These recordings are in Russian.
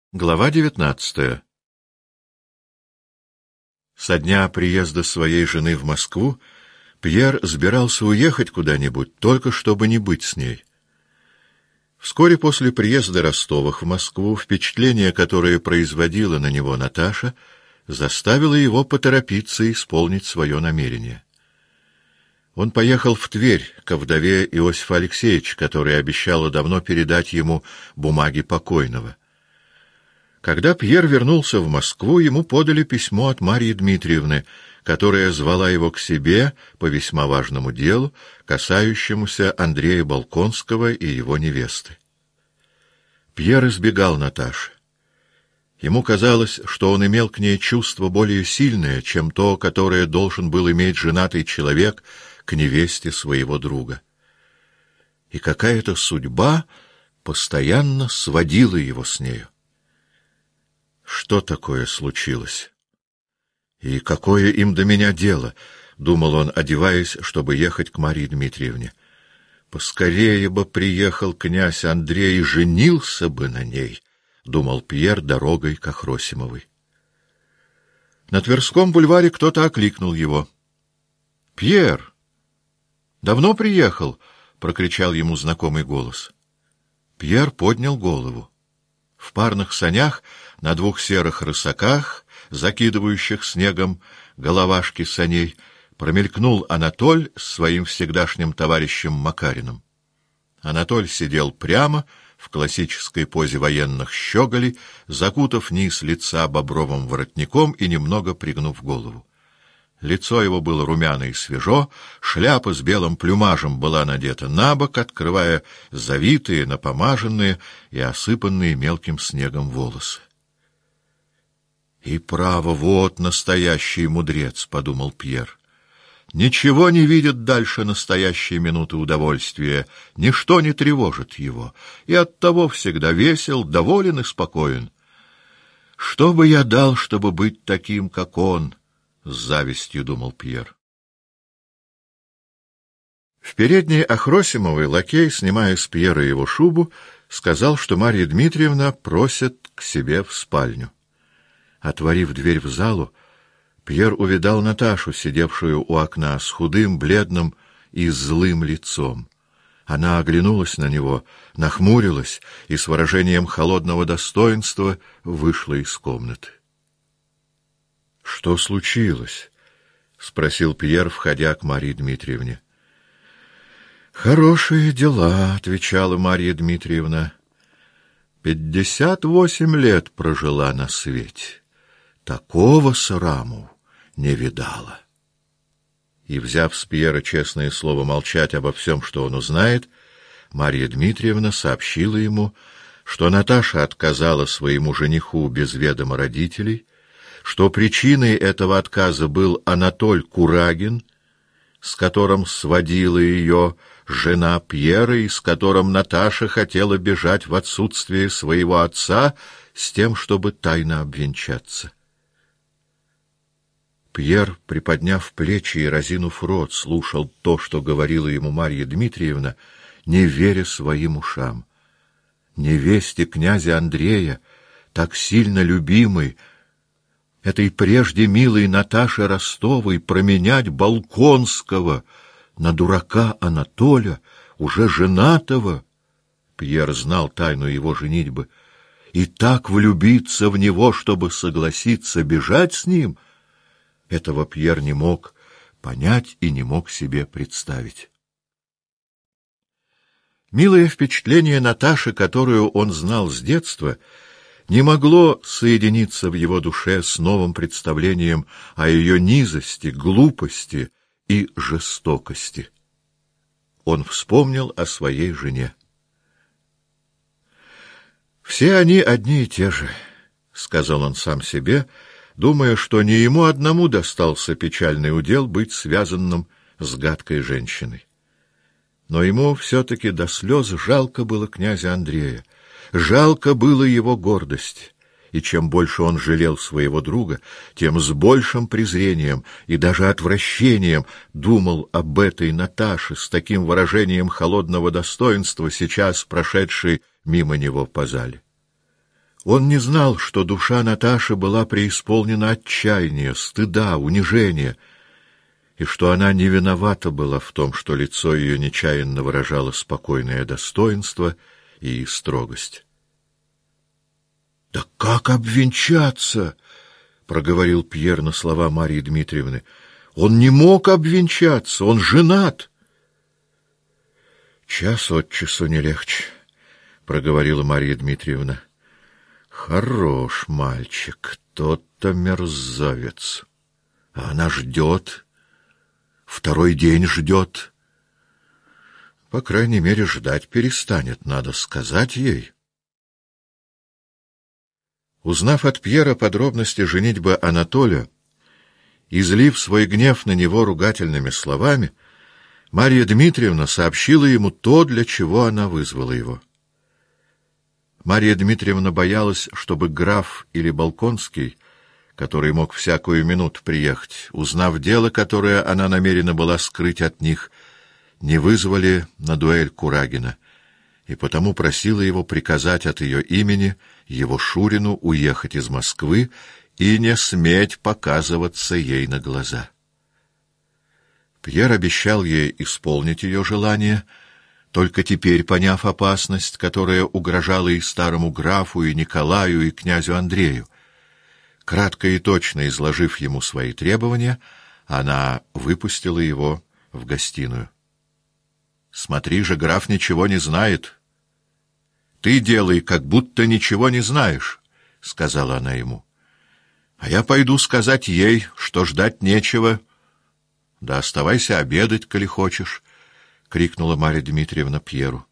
Глава 19. Со дня приезда своей жены в Москву Пьер собирался уехать куда-нибудь, только чтобы не быть с ней. Вскоре после приезда Ростовых в Москву впечатление, которое производила на него Наташа, заставило его поторопиться исполнить свое намерение. Он поехал в Тверь ко вдове Иосифа Алексеевича, которая обещала давно передать ему бумаги покойного. Когда Пьер вернулся в Москву, ему подали письмо от Марьи Дмитриевны, которая звала его к себе по весьма важному делу, касающемуся Андрея Болконского и его невесты. Пьер избегал Наташи. Ему казалось, что он имел к ней чувство более сильное, чем то, которое должен был иметь женатый человек к невесте своего друга. И какая-то судьба постоянно сводила его с нею. Что такое случилось? И какое им до меня дело? Думал он, одеваясь, чтобы ехать к Марье Дмитриевне. Поскорее бы приехал князь Андрей и женился бы на ней, думал Пьер дорогой к Ахросимовой. На Тверском бульваре кто-то окликнул его. Пьер! Давно приехал? Прокричал ему знакомый голос. Пьер поднял голову. В парных санях на двух серых рысаках, закидывающих снегом головашки саней, промелькнул Анатоль с своим всегдашним товарищем Макариным. Анатоль сидел прямо, в классической позе военных щеголей, закутав низ лица бобровым воротником и немного пригнув голову. Лицо его было румяно и свежо, шляпа с белым плюмажем была надета набок, открывая завитые, напомаженные и осыпанные мелким снегом волосы. «И право, вот настоящий мудрец», — подумал Пьер. «Ничего не видит дальше настоящей минуты удовольствия, ничто не тревожит его, и оттого всегда весел, доволен и спокоен. Что бы я дал, чтобы быть таким, как он?» — с завистью думал Пьер. В передней Ахросимовой лакей, снимая с Пьера его шубу, сказал, что Марья Дмитриевна просит к себе в спальню. Отворив дверь в залу, Пьер увидал Наташу, сидевшую у окна с худым, бледным и злым лицом. Она оглянулась на него, нахмурилась и с выражением холодного достоинства вышла из комнаты. — Что случилось? — спросил Пьер, входя к Марье Дмитриевне. — Хорошие дела, — отвечала Марья Дмитриевна. 58 лет прожила на свете. Такого сраму не видала. И, взяв с Пьера честное слово молчать обо всем, что он узнает, Марья Дмитриевна сообщила ему, что Наташа отказала своему жениху без ведома родителей, что причиной этого отказа был Анатоль Курагин, с которым сводила ее жена Пьера и с которым Наташа хотела бежать в отсутствие своего отца с тем, чтобы тайно обвенчаться. Пьер, приподняв плечи и разинув рот, слушал то, что говорила ему Марья Дмитриевна, не веря своим ушам. Невесте князя Андрея, так сильно любимой, этой прежде милой Наташе Ростовой, променять Болконского на дурака Анатоля, уже женатого, Пьер знал тайну его женитьбы, и так влюбиться в него, чтобы согласиться бежать с ним, этого Пьер не мог понять и не мог себе представить. Милое впечатление Наташи, которую он знал с детства, не могло соединиться в его душе с новым представлением о ее низости, глупости и жестокости. Он вспомнил о своей жене. «Все они одни и те же», — сказал он сам себе, думая, что не ему одному достался печальный удел быть связанным с гадкой женщиной. Но ему все-таки до слез жалко было князя Андрея, жалко было его гордость, и чем больше он жалел своего друга, тем с большим презрением и даже отвращением думал об этой Наташе с таким выражением холодного достоинства, сейчас прошедшей мимо него по зале. Он не знал, что душа Наташи была преисполнена отчаяния, стыда, унижения, и что она не виновата была в том, что лицо ее нечаянно выражало спокойное достоинство и строгость. — Да как обвенчаться? — проговорил Пьер на слова Марьи Дмитриевны. — Он не мог обвенчаться, он женат. — Час от часу не легче, — проговорила Марья Дмитриевна. — Хорош мальчик, тот-то мерзавец. А она ждет, второй день ждет. По крайней мере, ждать перестанет, надо сказать ей. Узнав от Пьера подробности женитьбы Анатолия, излив свой гнев на него ругательными словами, Марья Дмитриевна сообщила ему то, для чего она вызвала его. Марья Дмитриевна боялась, чтобы граф или Болконский, который мог всякую минуту приехать, узнав дело, которое она намерена была скрыть от них, не вызвали на дуэль Курагина, и потому просила его приказать от ее имени его Шурину уехать из Москвы и не сметь показываться ей на глаза. Пьер обещал ей исполнить ее желание, только теперь поняв опасность, которая угрожала и старому графу, и Николаю, и князю Андрею. Кратко и точно изложив ему свои требования, она выпустила его в гостиную. — Смотри же, граф ничего не знает. — Ты делай, как будто ничего не знаешь, — сказала она ему. — А я пойду сказать ей, что ждать нечего. — Да оставайся обедать, коли хочешь, — крикнула Марья Дмитриевна Пьеру.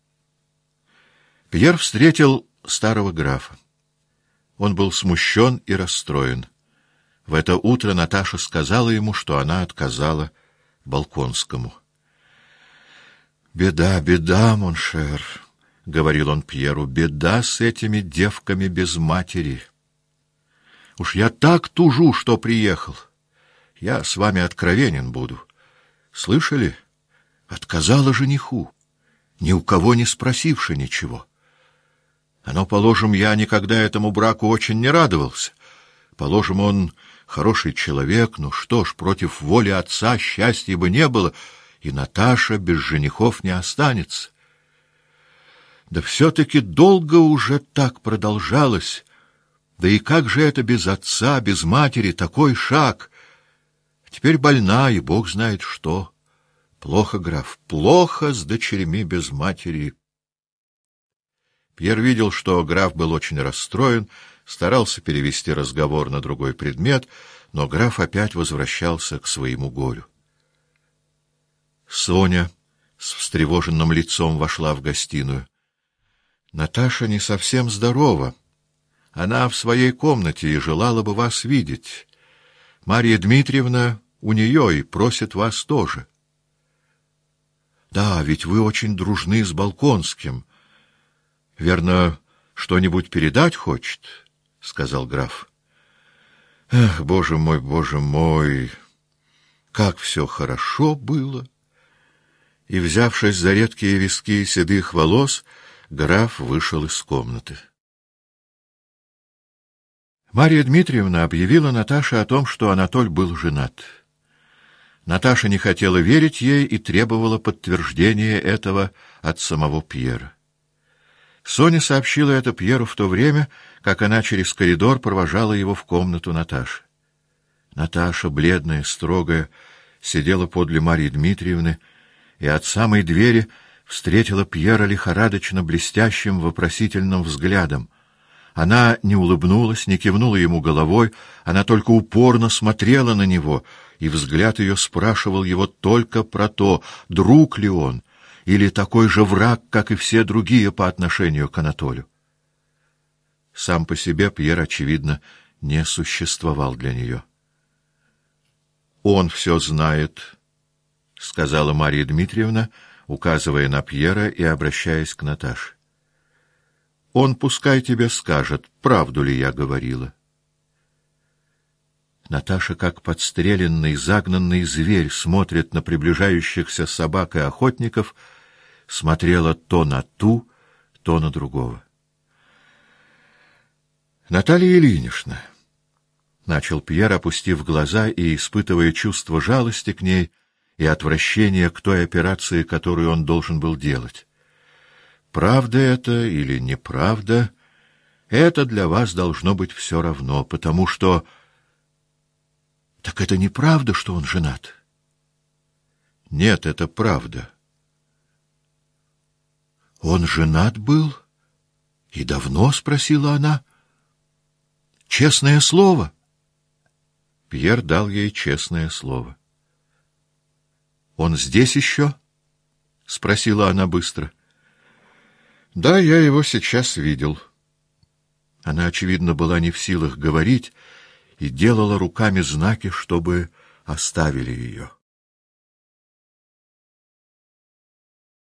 Пьер встретил старого графа. Он был смущен и расстроен. В это утро Наташа сказала ему, что она отказала Болконскому. — Беда, беда, моншер, — говорил он Пьеру, — беда с этими девками без матери. Уж я так тужу, что приехал. Я с вами откровенен буду. Слышали? Отказала жениху, ни у кого не спросивши ничего. Оно, положим, я никогда этому браку очень не радовался. Положим, он хороший человек, ну что ж, против воли отца счастья бы не было, и Наташа без женихов не останется. Да все-таки долго уже так продолжалось. Да и как же это без отца, без матери, такой шаг? Теперь больна, и Бог знает что. Плохо, граф, плохо с дочерьми без матери. Пьер видел, что граф был очень расстроен, старался перевести разговор на другой предмет, но граф опять возвращался к своему горю. Соня с встревоженным лицом вошла в гостиную. — Наташа не совсем здорова. Она в своей комнате и желала бы вас видеть. Марья Дмитриевна у нее и просит вас тоже. — Да, ведь вы очень дружны с Болконским. — Верно, что-нибудь передать хочет? — сказал граф. — Эх, боже мой, как все хорошо было! И, взявшись за редкие виски седых волос, граф вышел из комнаты. Марья Дмитриевна объявила Наташе о том, что Анатоль был женат. Наташа не хотела верить ей и требовала подтверждения этого от самого Пьера. Соня сообщила это Пьеру в то время, как она через коридор провожала его в комнату Наташи. Наташа, бледная, строгая, сидела подле Марьи Дмитриевны и от самой двери встретила Пьера лихорадочно блестящим вопросительным взглядом. Она не улыбнулась, не кивнула ему головой, она только упорно смотрела на него, и взгляд ее спрашивал его только про то, друг ли он, или такой же враг, как и все другие по отношению к Анатолию. Сам по себе Пьер, очевидно, не существовал для нее. «Он все знает», — сказала Марья Дмитриевна, указывая на Пьера и обращаясь к Наташе. «Он пускай тебе скажет, правду ли я говорила». Наташа, как подстреленный, загнанный зверь, смотрит на приближающихся собак и охотников, смотрела то на ту, то на другого. Наталья Ильинична, — начал Пьер, опустив глаза и испытывая чувство жалости к ней и отвращения к той операции, которую он должен был делать. Правда это или неправда, это для вас должно быть все равно, потому что... Так это неправда, что он женат? Нет, это правда. Он женат был? И давно? — спросила она. Честное слово? Пьер дал ей честное слово. Он здесь еще? — спросила она быстро. Да, я его сейчас видел. Она, очевидно, была не в силах говорить и делала руками знаки, чтобы оставили ее.